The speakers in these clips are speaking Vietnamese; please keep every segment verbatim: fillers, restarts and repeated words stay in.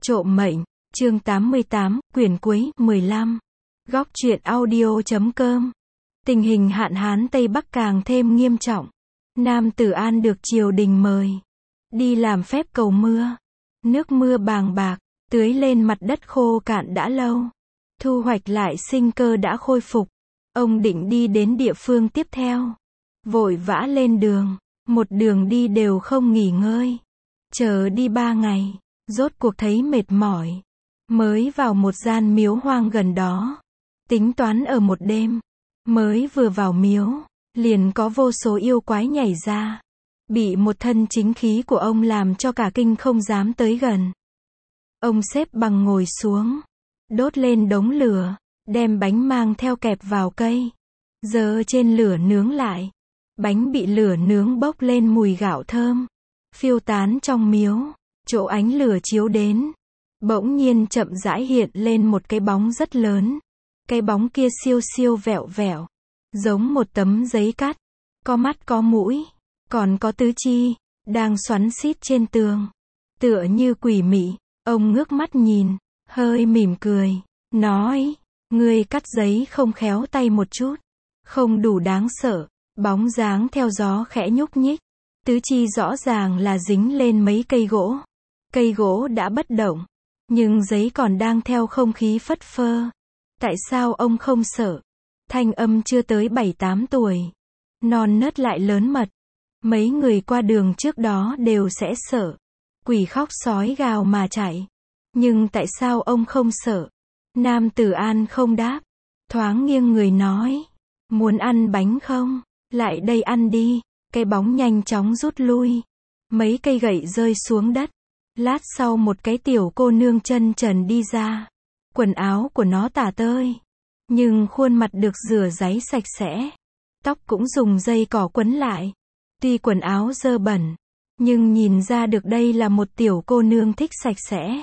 Trộm mệnh, chương tám mươi tám, quyển cuối, mười lăm. Góc truyện audio.com. Tình hình hạn hán Tây Bắc càng thêm nghiêm trọng. Nam Tử An được triều đình mời đi làm phép cầu mưa. Nước mưa bàng bạc, tưới lên mặt đất khô cạn đã lâu. Thu hoạch lại sinh cơ đã khôi phục. Ông định đi đến địa phương tiếp theo. Vội vã lên đường, một đường đi đều không nghỉ ngơi. Chờ đi ba ngày, rốt cuộc thấy mệt mỏi. Mới vào một gian miếu hoang gần đó. Tính toán ở một đêm. Mới vừa vào miếu, liền có vô số yêu quái nhảy ra. Bị một thân chính khí của ông làm cho cả kinh không dám tới gần. Ông xếp bằng ngồi xuống, đốt lên đống lửa, đem bánh mang theo kẹp vào cây. Giơ trên lửa nướng lại. Bánh bị lửa nướng bốc lên mùi gạo thơm. Phiêu tán trong miếu, chỗ ánh lửa chiếu đến. Bỗng nhiên chậm rãi hiện lên một cái bóng rất lớn. Cái bóng kia siêu siêu vẹo vẹo. Giống một tấm giấy cắt. Có mắt có mũi. Còn có tứ chi. Đang xoắn xít trên tường. Tựa như quỷ mị. Ông ngước mắt nhìn. Hơi mỉm cười. Nói. Ngươi cắt giấy không khéo tay một chút. Không đủ đáng sợ. Bóng dáng theo gió khẽ nhúc nhích. Tứ chi rõ ràng là dính lên mấy cây gỗ. Cây gỗ đã bất động. Nhưng giấy còn đang theo không khí phất phơ. Tại sao ông không sợ? Thanh âm chưa tới bảy tám tuổi. Non nớt lại lớn mật. Mấy người qua đường trước đó đều sẽ sợ. Quỷ khóc sói gào mà chạy. Nhưng tại sao ông không sợ? Nam Tử An không đáp. Thoáng nghiêng người nói. Muốn ăn bánh không? Lại đây ăn đi. Cái bóng nhanh chóng rút lui. Mấy cây gậy rơi xuống đất. Lát sau một cái tiểu cô nương chân trần đi ra. Quần áo của nó tả tơi. Nhưng khuôn mặt được rửa ráy sạch sẽ. Tóc cũng dùng dây cỏ quấn lại. Tuy quần áo dơ bẩn. Nhưng nhìn ra được đây là một tiểu cô nương thích sạch sẽ.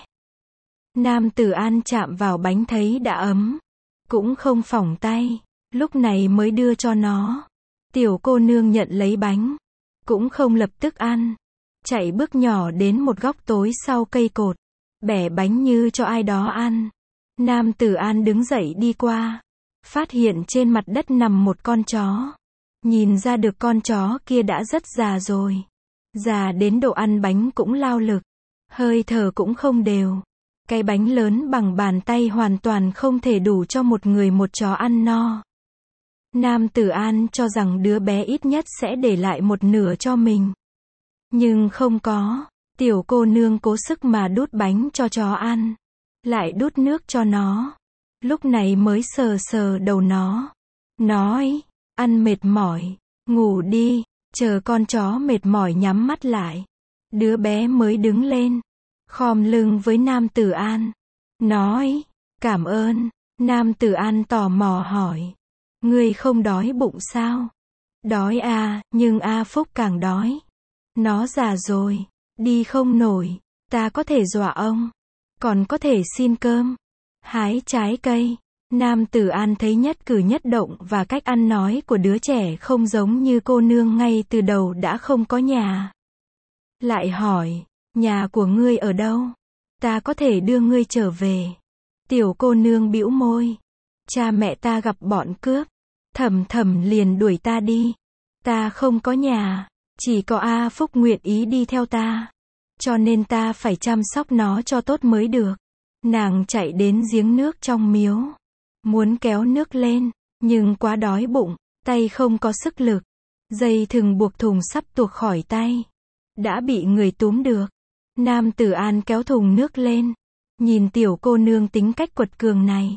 Nam Tử An chạm vào bánh thấy đã ấm. Cũng không phỏng tay. Lúc này mới đưa cho nó. Tiểu cô nương nhận lấy bánh. Cũng không lập tức ăn. Chạy bước nhỏ đến một góc tối sau cây cột. Bẻ bánh như cho ai đó ăn. Nam Tử An đứng dậy đi qua. Phát hiện trên mặt đất nằm một con chó. Nhìn ra được con chó kia đã rất già rồi. Già đến độ ăn bánh cũng lao lực. Hơi thở cũng không đều. Cái bánh lớn bằng bàn tay hoàn toàn không thể đủ cho một người một chó ăn no. Nam Tử An cho rằng đứa bé ít nhất sẽ để lại một nửa cho mình. Nhưng không có. Tiểu cô nương cố sức mà đút bánh cho chó ăn. Lại đút nước cho nó. Lúc này mới sờ sờ đầu nó. Nói. Ăn mệt mỏi. Ngủ đi. Chờ con chó mệt mỏi nhắm mắt lại. Đứa bé mới đứng lên. Khom lưng với Nam Tử An. Nói. Cảm ơn. Nam Tử An tò mò hỏi. Ngươi không đói bụng sao? Đói à, nhưng A Phúc càng đói. Nó già rồi. Đi không nổi. Ta có thể dọa ông. Còn có thể xin cơm. Hái trái cây. Nam Tử An thấy nhất cử nhất động và cách ăn nói của đứa trẻ không giống như cô nương ngay từ đầu đã không có nhà. Lại hỏi. Nhà của ngươi ở đâu? Ta có thể đưa ngươi trở về. Tiểu cô nương bĩu môi. Cha mẹ ta gặp bọn cướp. Thầm thầm liền đuổi ta đi. Ta không có nhà. Chỉ có A Phúc nguyện ý đi theo ta. Cho nên ta phải chăm sóc nó cho tốt mới được. Nàng chạy đến giếng nước trong miếu. Muốn kéo nước lên. Nhưng quá đói bụng. Tay không có sức lực. Dây thừng buộc thùng sắp tuột khỏi tay. Đã bị người túm được. Nam Tử An kéo thùng nước lên. Nhìn tiểu cô nương tính cách quật cường này.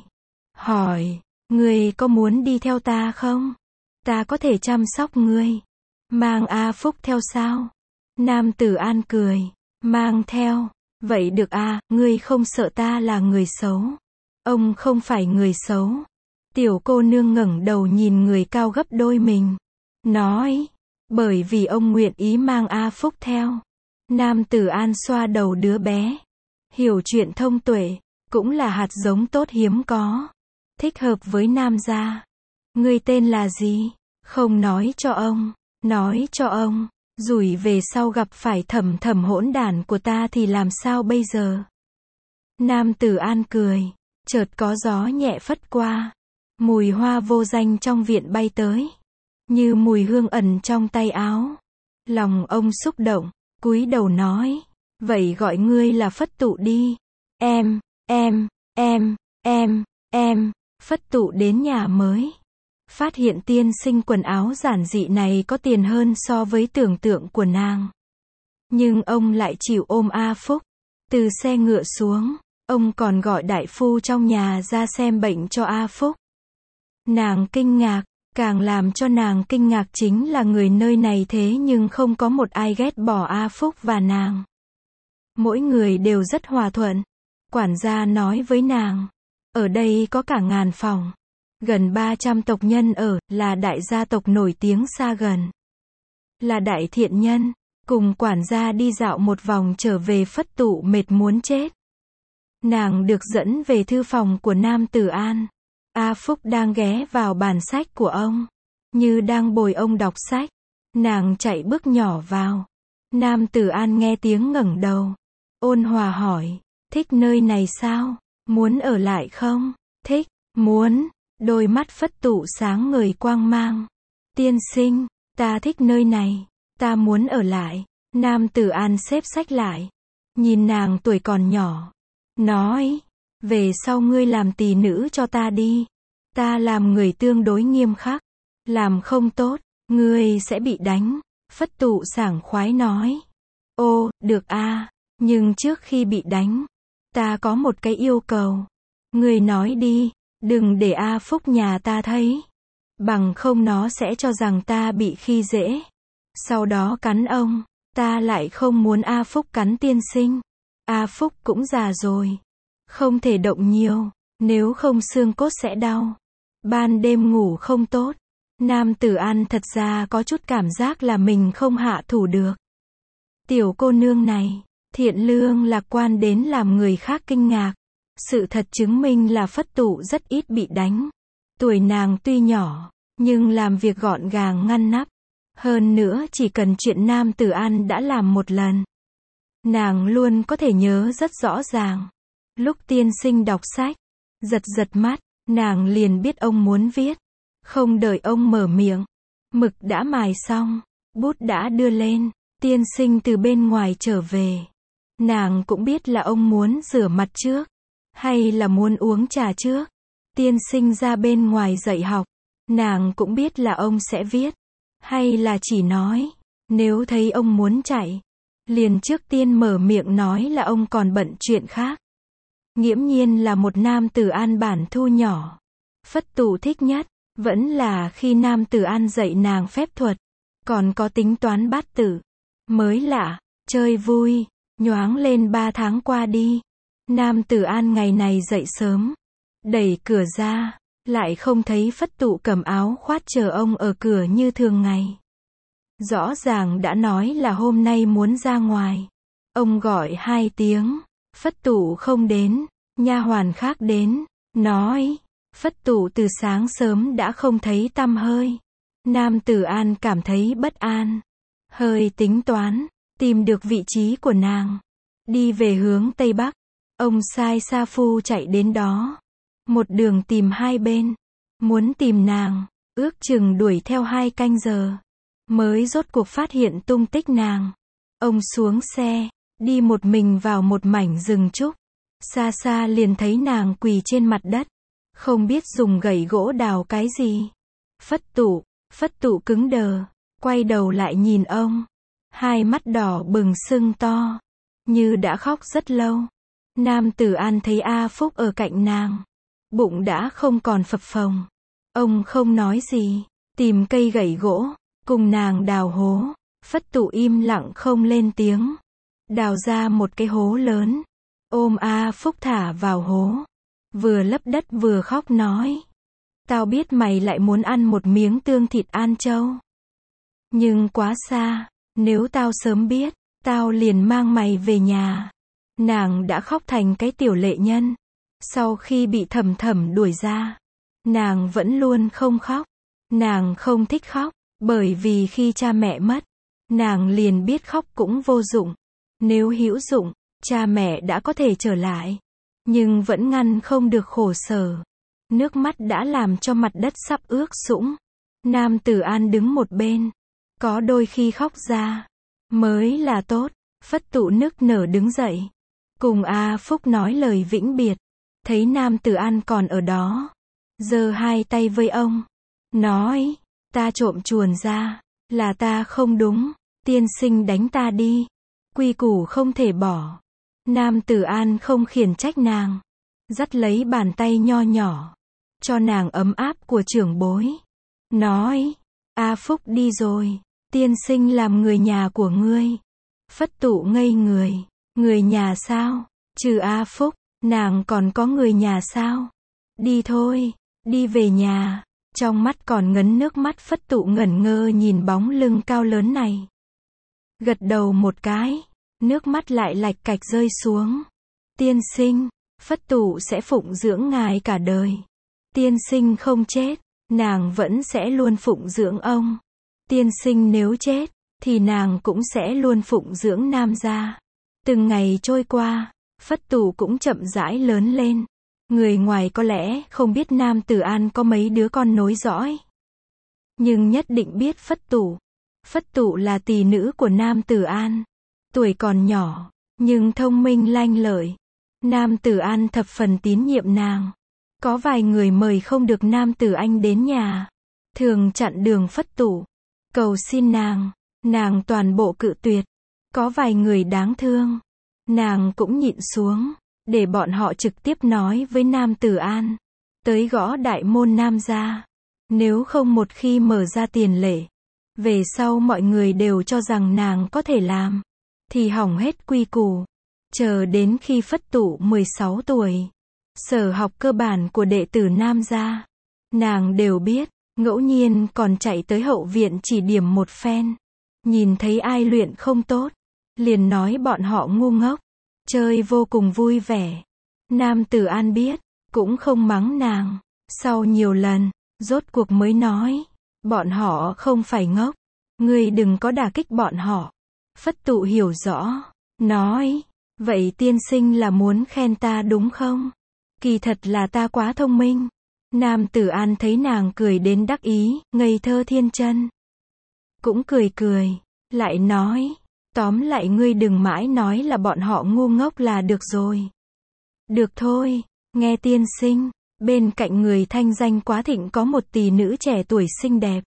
Hỏi. Ngươi có muốn đi theo ta không? Ta có thể chăm sóc ngươi. Mang A Phúc theo sao? Nam Tử An cười. Mang theo. Vậy được à, ngươi không sợ ta là người xấu. Ông không phải người xấu. Tiểu cô nương ngẩng đầu nhìn người cao gấp đôi mình. Nói. Bởi vì ông nguyện ý mang A Phúc theo. Nam Tử An xoa đầu đứa bé. Hiểu chuyện thông tuệ. Cũng là hạt giống tốt hiếm có. Thích hợp với nam gia. Ngươi tên là gì? Không nói cho ông. Nói cho ông. Rủi về sau gặp phải thầm thầm hỗn đản của ta thì làm sao bây giờ? Nam Tử An cười, chợt có gió nhẹ phất qua. Mùi hoa vô danh trong viện bay tới, như mùi hương ẩn trong tay áo. Lòng ông xúc động, cúi đầu nói, vậy gọi ngươi là Phất Tụ đi. Em, em, em, em, em, Phất Tụ đến nhà mới. Phát hiện tiên sinh quần áo giản dị này có tiền hơn so với tưởng tượng của nàng. Nhưng ông lại chịu ôm A Phúc. Từ xe ngựa xuống, ông còn gọi đại phu trong nhà ra xem bệnh cho A Phúc. Nàng kinh ngạc, càng làm cho nàng kinh ngạc chính là người nơi này thế nhưng không có một ai ghét bỏ A Phúc và nàng. Mỗi người đều rất hòa thuận. Quản gia nói với nàng, ở đây có cả ngàn phòng, gần ba trăm tộc nhân ở, là đại gia tộc nổi tiếng xa gần. Là đại thiện nhân, cùng quản gia đi dạo một vòng trở về Phất Tụ mệt muốn chết. Nàng được dẫn về thư phòng của Nam Tử An. A Phúc đang ghé vào bàn sách của ông, như đang bồi ông đọc sách. Nàng chạy bước nhỏ vào. Nam Tử An nghe tiếng ngẩng đầu, ôn hòa hỏi, thích nơi này sao? Muốn ở lại không? Thích, muốn. Đôi mắt Phất Tụ sáng ngời quang mang. Tiên sinh, ta thích nơi này, ta muốn ở lại. Nam Tử An xếp sách lại, nhìn nàng tuổi còn nhỏ, nói, về sau ngươi làm tỳ nữ cho ta đi. Ta làm người tương đối nghiêm khắc, làm không tốt, ngươi sẽ bị đánh. Phất Tụ sảng khoái nói, ô, được a, nhưng trước khi bị đánh, ta có một cái yêu cầu. Ngươi nói đi, đừng để A Phúc nhà ta thấy, bằng không nó sẽ cho rằng ta bị khi dễ, sau đó cắn ông. Ta lại không muốn A Phúc cắn tiên sinh. A Phúc cũng già rồi, không thể động nhiều, nếu không xương cốt sẽ đau. Ban đêm ngủ không tốt. Nam Tử An thật ra có chút cảm giác là mình không hạ thủ được. Tiểu cô nương này, thiện lương lạc quan đến làm người khác kinh ngạc. Sự thật chứng minh là Phất Tụ rất ít bị đánh. Tuổi nàng tuy nhỏ, nhưng làm việc gọn gàng ngăn nắp. Hơn nữa chỉ cần chuyện Nam Tử An đã làm một lần, nàng luôn có thể nhớ rất rõ ràng. Lúc tiên sinh đọc sách, giật giật mắt, nàng liền biết ông muốn viết. Không đợi ông mở miệng, mực đã mài xong, bút đã đưa lên, tiên sinh từ bên ngoài trở về. Nàng cũng biết là ông muốn rửa mặt trước, hay là muốn uống trà trước. Tiên sinh ra bên ngoài dạy học, nàng cũng biết là ông sẽ viết, hay là chỉ nói. Nếu thấy ông muốn chạy, liền trước tiên mở miệng nói là ông còn bận chuyện khác. Nghiễm nhiên là một Nam Tử An bản thu nhỏ. Phất Tụ thích nhất, vẫn là khi Nam Tử An dạy nàng phép thuật, còn có tính toán bát tự. Mới lạ, chơi vui, nhoáng lên ba tháng qua đi. Nam Tử An ngày này dậy sớm, đẩy cửa ra, lại không thấy Phất Tụ cầm áo khoác chờ ông ở cửa như thường ngày. Rõ ràng đã nói là hôm nay muốn ra ngoài. Ông gọi hai tiếng, Phất Tụ không đến, nha hoàn khác đến, nói, Phất Tụ từ sáng sớm đã không thấy tăm hơi. Nam Tử An cảm thấy bất an, hơi tính toán, tìm được vị trí của nàng, đi về hướng Tây Bắc. Ông sai sa phu chạy đến đó, một đường tìm hai bên, muốn tìm nàng, ước chừng đuổi theo hai canh giờ, mới rốt cuộc phát hiện tung tích nàng. Ông xuống xe, đi một mình vào một mảnh rừng trúc, xa xa liền thấy nàng quỳ trên mặt đất, không biết dùng gậy gỗ đào cái gì. Phất Tụ, Phất Tụ cứng đờ, quay đầu lại nhìn ông, hai mắt đỏ bừng sưng to, như đã khóc rất lâu. Nam Tử An thấy A Phúc ở cạnh nàng, bụng đã không còn phập phồng. Ông không nói gì, tìm cây gậy gỗ, cùng nàng đào hố. Phất Tụ im lặng không lên tiếng, đào ra một cái hố lớn, ôm A Phúc thả vào hố, vừa lấp đất vừa khóc nói, tao biết mày lại muốn ăn một miếng tương thịt An Châu, nhưng quá xa, nếu tao sớm biết, tao liền mang mày về nhà. Nàng đã khóc thành cái tiểu lệ nhân. Sau khi bị Thầm Thầm đuổi ra, nàng vẫn luôn không khóc. Nàng không thích khóc, bởi vì khi cha mẹ mất, nàng liền biết khóc cũng vô dụng. Nếu hữu dụng, cha mẹ đã có thể trở lại. nhưng vẫn ngăn không được khổ sở. Nước mắt đã làm cho mặt đất sắp ướt sũng. Nam Tử An đứng một bên. Có đôi khi khóc ra mới là tốt. Phất Tụ nức nở đứng dậy. Cùng A Phúc nói lời vĩnh biệt. Thấy Nam Tử An còn ở đó. Giơ hai tay với ông. Nói, ta trộm chuồn ra. Là ta không đúng. Tiên sinh đánh ta đi. Quy củ không thể bỏ. Nam Tử An không khiển trách nàng. Dắt lấy bàn tay nho nhỏ. Cho nàng ấm áp của trưởng bối. Nói, A Phúc đi rồi. Tiên sinh làm người nhà của ngươi. Phất Tụ ngây người. Người nhà sao? Trừ A Phúc, nàng còn có người nhà sao? Đi thôi, đi về nhà. Trong mắt còn ngấn nước mắt. Phất Tụ ngẩn ngơ nhìn bóng lưng cao lớn này. Gật đầu một cái. Nước mắt lại lạch cạch rơi xuống. Tiên sinh, Phất Tụ sẽ phụng dưỡng ngài cả đời. Tiên sinh không chết, nàng vẫn sẽ luôn phụng dưỡng ông. Tiên sinh nếu chết, thì nàng cũng sẽ luôn phụng dưỡng Nam gia. Từng ngày trôi qua, Phất Tụ cũng chậm rãi lớn lên. Người ngoài có lẽ không biết Nam Tử An có mấy đứa con nối dõi. Nhưng nhất định biết Phất Tụ. Phất Tụ là tỳ nữ của Nam Tử An. Tuổi còn nhỏ, nhưng thông minh lanh lợi. Nam Tử An thập phần tín nhiệm nàng. Có vài người mời không được Nam Tử Anh đến nhà. Thường chặn đường Phất Tụ. Cầu xin nàng. Nàng toàn bộ cự tuyệt. Có vài người đáng thương. Nàng cũng nhịn xuống. Để bọn họ trực tiếp nói với Nam Tử An. Tới gõ đại môn Nam gia. Nếu không một khi mở ra tiền lệ. Về sau mọi người đều cho rằng nàng có thể làm. Thì hỏng hết quy củ. Chờ đến khi Phất Tụ mười sáu tuổi. Sở học cơ bản của đệ tử Nam gia. Nàng đều biết. Ngẫu nhiên còn chạy tới hậu viện chỉ điểm một phen. Nhìn thấy ai luyện không tốt. Liền nói bọn họ ngu ngốc. Chơi vô cùng vui vẻ. Nam Tử An biết. Cũng không mắng nàng. Sau nhiều lần. Rốt cuộc mới nói. Bọn họ không phải ngốc. Ngươi đừng có đả kích bọn họ. Phất Tụ hiểu rõ. Nói. Vậy tiên sinh là muốn khen ta đúng không? Kỳ thật là ta quá thông minh. Nam Tử An thấy nàng cười đến đắc ý, ngây thơ thiên chân. Cũng cười cười. Lại nói. Tóm lại ngươi đừng mãi nói là bọn họ ngu ngốc là được rồi. Được thôi. Nghe tiên sinh. Bên cạnh người thanh danh quá thịnh có một tỷ nữ trẻ tuổi xinh đẹp.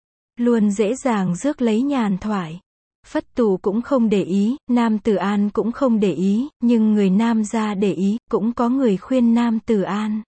Luôn dễ dàng rước lấy nhàn thoại. Phất Tụ cũng không để ý, Nam Tử An cũng không để ý, nhưng người Nam gia để ý, cũng có người khuyên Nam Tử An.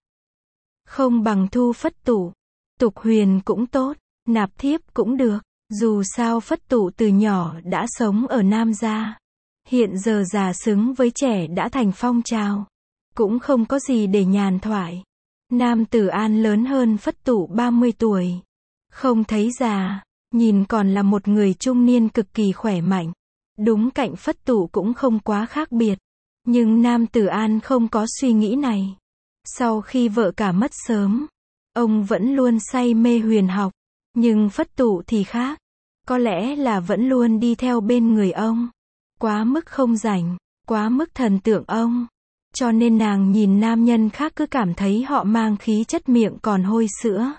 Không bằng thu Phất Tụ. Tục huyền cũng tốt, nạp thiếp cũng được, dù sao Phất Tụ từ nhỏ đã sống ở Nam gia. Hiện giờ già xứng với trẻ đã thành phong trào. Cũng không có gì để nhàn thoại. Nam Tử An lớn hơn Phất Tụ ba mươi tuổi. Không thấy già. Nhìn còn là một người trung niên cực kỳ khỏe mạnh. Đúng cạnh Phất Tụ cũng không quá khác biệt. Nhưng Nam Tử An không có suy nghĩ này. Sau khi vợ cả mất sớm, ông vẫn luôn say mê huyền học. Nhưng Phất Tụ thì khác. Có lẽ là vẫn luôn đi theo bên người ông. Quá mức không rảnh, quá mức thần tượng ông. Cho nên nàng nhìn nam nhân khác cứ cảm thấy họ mang khí chất miệng còn hôi sữa.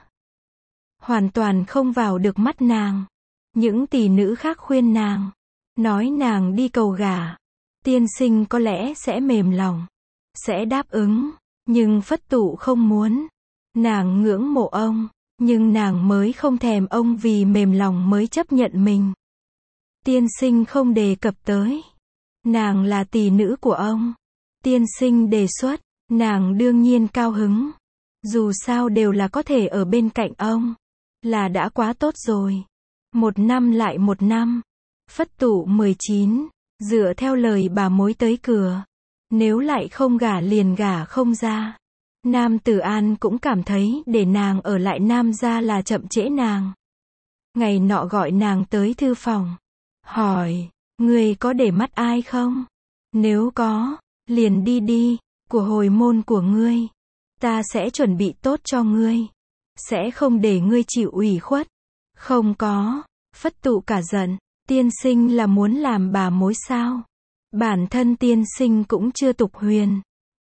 Hoàn toàn không vào được mắt nàng. Những tỷ nữ khác khuyên nàng. Nói nàng đi cầu gả. Tiên sinh có lẽ sẽ mềm lòng. Sẽ đáp ứng. Nhưng Phất Tụ không muốn. Nàng ngưỡng mộ ông. Nhưng nàng mới không thèm ông vì mềm lòng mới chấp nhận mình. Tiên sinh không đề cập tới. Nàng là tỷ nữ của ông. Tiên sinh đề xuất. Nàng đương nhiên cao hứng. Dù sao đều là có thể ở bên cạnh ông. Là đã quá tốt rồi. Một năm lại một năm. Phất Tụ mười chín. Dựa theo lời bà mối tới cửa. Nếu lại không gả liền gả không ra. Nam Tử An cũng cảm thấy để nàng ở lại Nam gia là chậm trễ nàng. Ngày nọ gọi nàng tới thư phòng. Hỏi. Ngươi có để mắt ai không? Nếu có. Liền đi đi. Của hồi môn của ngươi. Ta sẽ chuẩn bị tốt cho ngươi. Sẽ không để ngươi chịu ủy khuất. Không có. Phất Tụ cả giận. Tiên sinh là muốn làm bà mối sao? Bản thân tiên sinh cũng chưa tục huyền.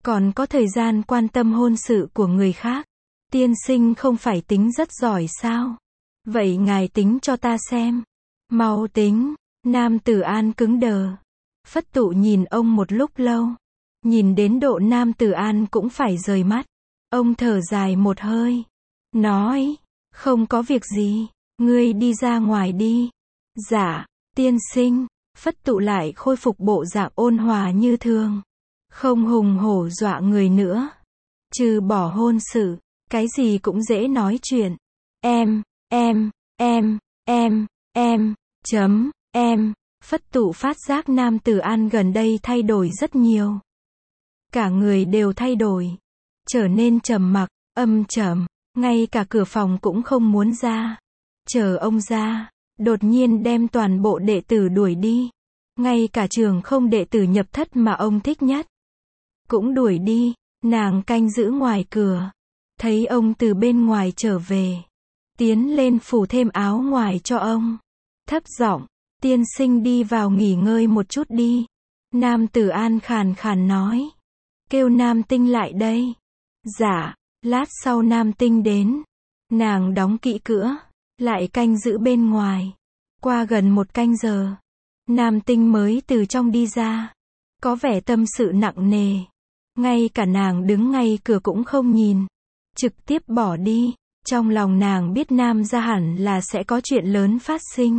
còn có thời gian quan tâm hôn sự của người khác. Tiên sinh không phải tính rất giỏi sao? Vậy ngài tính cho ta xem. Mau tính. Nam Tử An cứng đờ. Phất Tụ nhìn ông một lúc lâu. Nhìn đến độ Nam Tử An cũng phải rời mắt. Ông thở dài một hơi. Nói, không có việc gì, ngươi đi ra ngoài đi. Dạ, tiên sinh. Phất Tụ lại khôi phục bộ dạng ôn hòa như thường. Không hùng hổ dọa người nữa. Trừ bỏ hôn sự, cái gì cũng dễ nói chuyện. Em, em, em, em, em, chấm, em. Phất Tụ phát giác Nam Tử An gần đây thay đổi rất nhiều. Cả người đều thay đổi. Trở nên trầm mặc, âm trầm, ngay cả cửa phòng cũng không muốn ra. Chờ ông ra, đột nhiên đem toàn bộ đệ tử đuổi đi. Ngay cả trường không đệ tử nhập thất mà ông thích nhất cũng đuổi đi. Nàng canh giữ ngoài cửa. Thấy ông từ bên ngoài trở về. Tiến lên phủ thêm áo ngoài cho ông. Thấp giọng, tiên sinh đi vào nghỉ ngơi một chút đi. Nam Tử An khàn khàn nói. Kêu Nam Tinh lại đây. Dạ, lát sau Nam Tinh đến. Nàng đóng kỹ cửa, lại canh giữ bên ngoài. Qua gần một canh giờ, Nam Tinh mới từ trong đi ra. Có vẻ tâm sự nặng nề. Ngay cả nàng đứng ngay cửa cũng không nhìn. Trực tiếp bỏ đi. Trong lòng nàng biết Nam gia hẳn là sẽ có chuyện lớn phát sinh.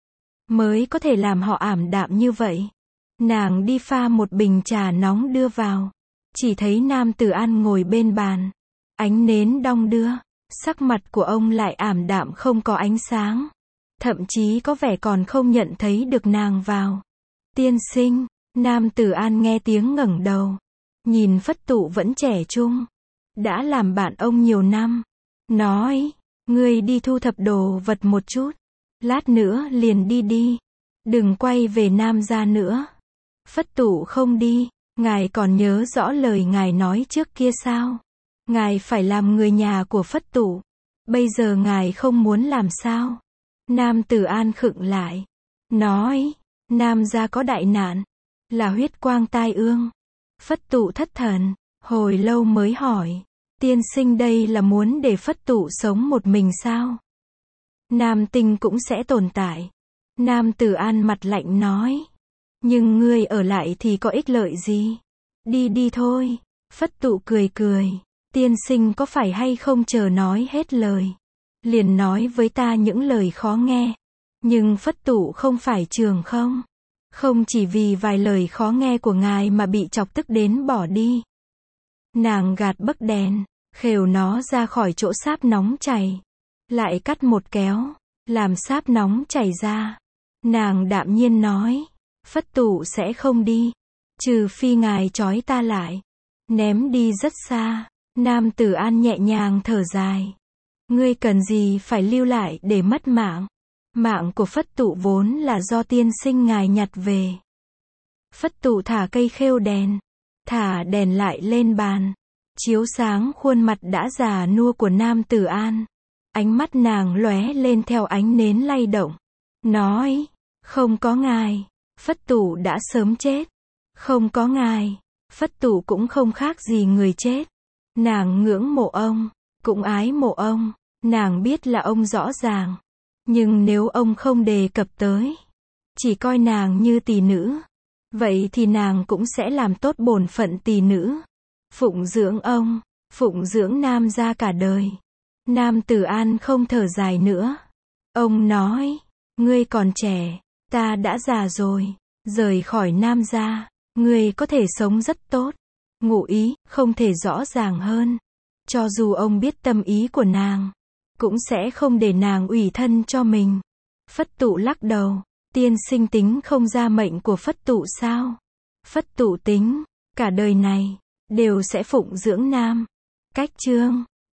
Mới có thể làm họ ảm đạm như vậy. Nàng đi pha một bình trà nóng đưa vào. Chỉ thấy Nam Tử An ngồi bên bàn. Ánh nến đong đưa. Sắc mặt của ông lại ảm đạm không có ánh sáng. Thậm chí có vẻ còn không nhận thấy được nàng vào. Tiên sinh. Nam Tử An nghe tiếng ngẩng đầu. Nhìn Phất Tụ vẫn trẻ trung. Đã làm bạn ông nhiều năm. Nói. Ngươi đi thu thập đồ vật một chút. Lát nữa liền đi đi. Đừng quay về Nam gia nữa. Phất Tụ không đi. Ngài còn nhớ rõ lời ngài nói trước kia sao? Ngài phải làm người nhà của Phất Tụ. Bây giờ ngài không muốn làm sao? Nam Tử An khựng lại. Nói. Nam gia có đại nạn. Là huyết quang tai ương. Phất Tụ thất thần. Hồi lâu mới hỏi. Tiên sinh đây là muốn để Phất Tụ sống một mình sao? Nam Tinh cũng sẽ tồn tại. Nam Tử An mặt lạnh nói. Nhưng ngươi ở lại thì có ích lợi gì? Đi đi thôi. Phất Tụ cười cười. Tiên sinh có phải hay không chờ nói hết lời. Liền nói với ta những lời khó nghe. Nhưng Phất Tụ không phải trường không? Không chỉ vì vài lời khó nghe của ngài mà bị chọc tức đến bỏ đi. Nàng gạt bấc đèn. Khều nó ra khỏi chỗ sáp nóng chảy. Lại cắt một kéo. Làm sáp nóng chảy ra. Nàng đạm nhiên nói. Phất Tụ sẽ không đi. Trừ phi ngài trói ta lại. Ném đi rất xa. Nam Tử An nhẹ nhàng thở dài. Ngươi cần gì phải lưu lại để mất mạng. Mạng của Phất Tụ vốn là do tiên sinh ngài nhặt về. Phất Tụ thả cây khêu đèn. Thả đèn lại lên bàn. Chiếu sáng khuôn mặt đã già nua của Nam Tử An. Ánh mắt nàng lóe lên theo ánh nến lay động. Nói. Không có ngài. Phất Tụ đã sớm chết. Không có ngài. Phất Tụ cũng không khác gì người chết. Nàng ngưỡng mộ ông. Cũng ái mộ ông. Nàng biết là ông rõ ràng. Nhưng nếu ông không đề cập tới. Chỉ coi nàng như tỳ nữ. Vậy thì nàng cũng sẽ làm tốt bổn phận tỳ nữ. Phụng dưỡng ông. Phụng dưỡng Nam gia cả đời. Nam Tử An không thở dài nữa. Ông nói. Ngươi còn trẻ. Ta đã già rồi. Rời khỏi Nam gia. Ngươi có thể sống rất tốt. Ngụ ý, không thể rõ ràng hơn. Cho dù ông biết tâm ý của nàng. Cũng sẽ không để nàng ủy thân cho mình. Phất Tụ lắc đầu. Tiên sinh tính không ra mệnh của Phất Tụ sao? Phất Tụ tính. Cả đời này. Đều sẽ phụng dưỡng Nam. Cách chương.